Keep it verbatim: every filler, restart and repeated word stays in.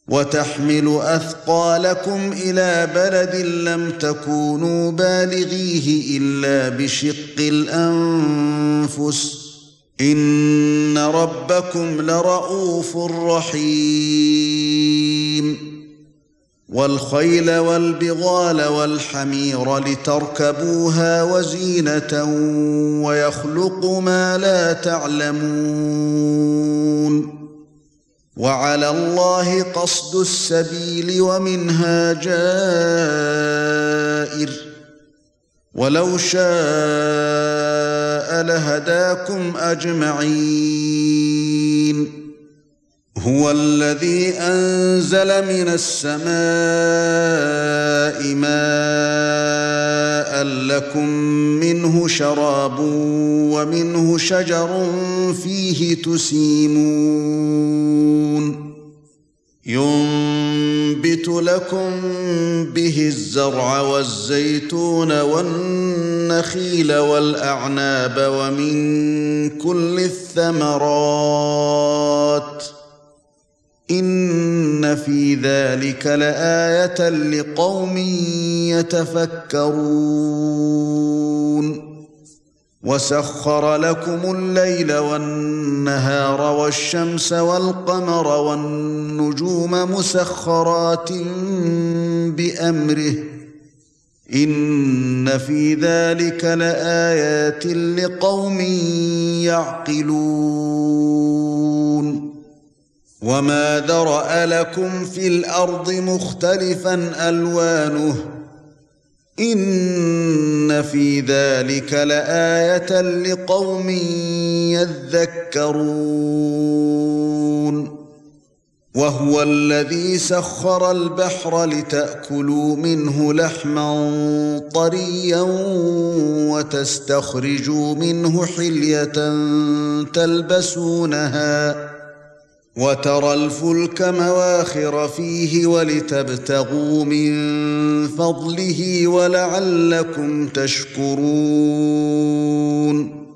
وتحمل أثقالكم إلى بلد لم تكونوا بالغيه إلا بشق الأنفس إن ربكم لرءوف رحيم والخيل والبغال والحمير لتركبوها وزينة ويخلق ما لا تعلمون وعلى الله قصد السبيل ومنها جائر ولو شاء لهداكم أجمعين هو الذي أنزل من السماء ماء لكم منه شراب ومنه شجر فيه تسيمون ينبت لكم به الزرع والزيتون والنخيل والأعناب ومن كل الثمرات إن في ذلك لآية لقوم يتفكرون وسخر لكم الليل والنهار والشمس والقمر والنجوم مسخرات بأمره إن في ذلك لآيات لقوم يعقلون وما ذرأ لكم في الأرض مختلفا ألوانه إن في ذلك لآية لقوم يذكرون وهو الذي سخر البحر لتأكلوا منه لحما طريا وتستخرجوا منه حلية تلبسونها وترى الفلك مواخر فيه ولتبتغوا من فضله ولعلكم تشكرون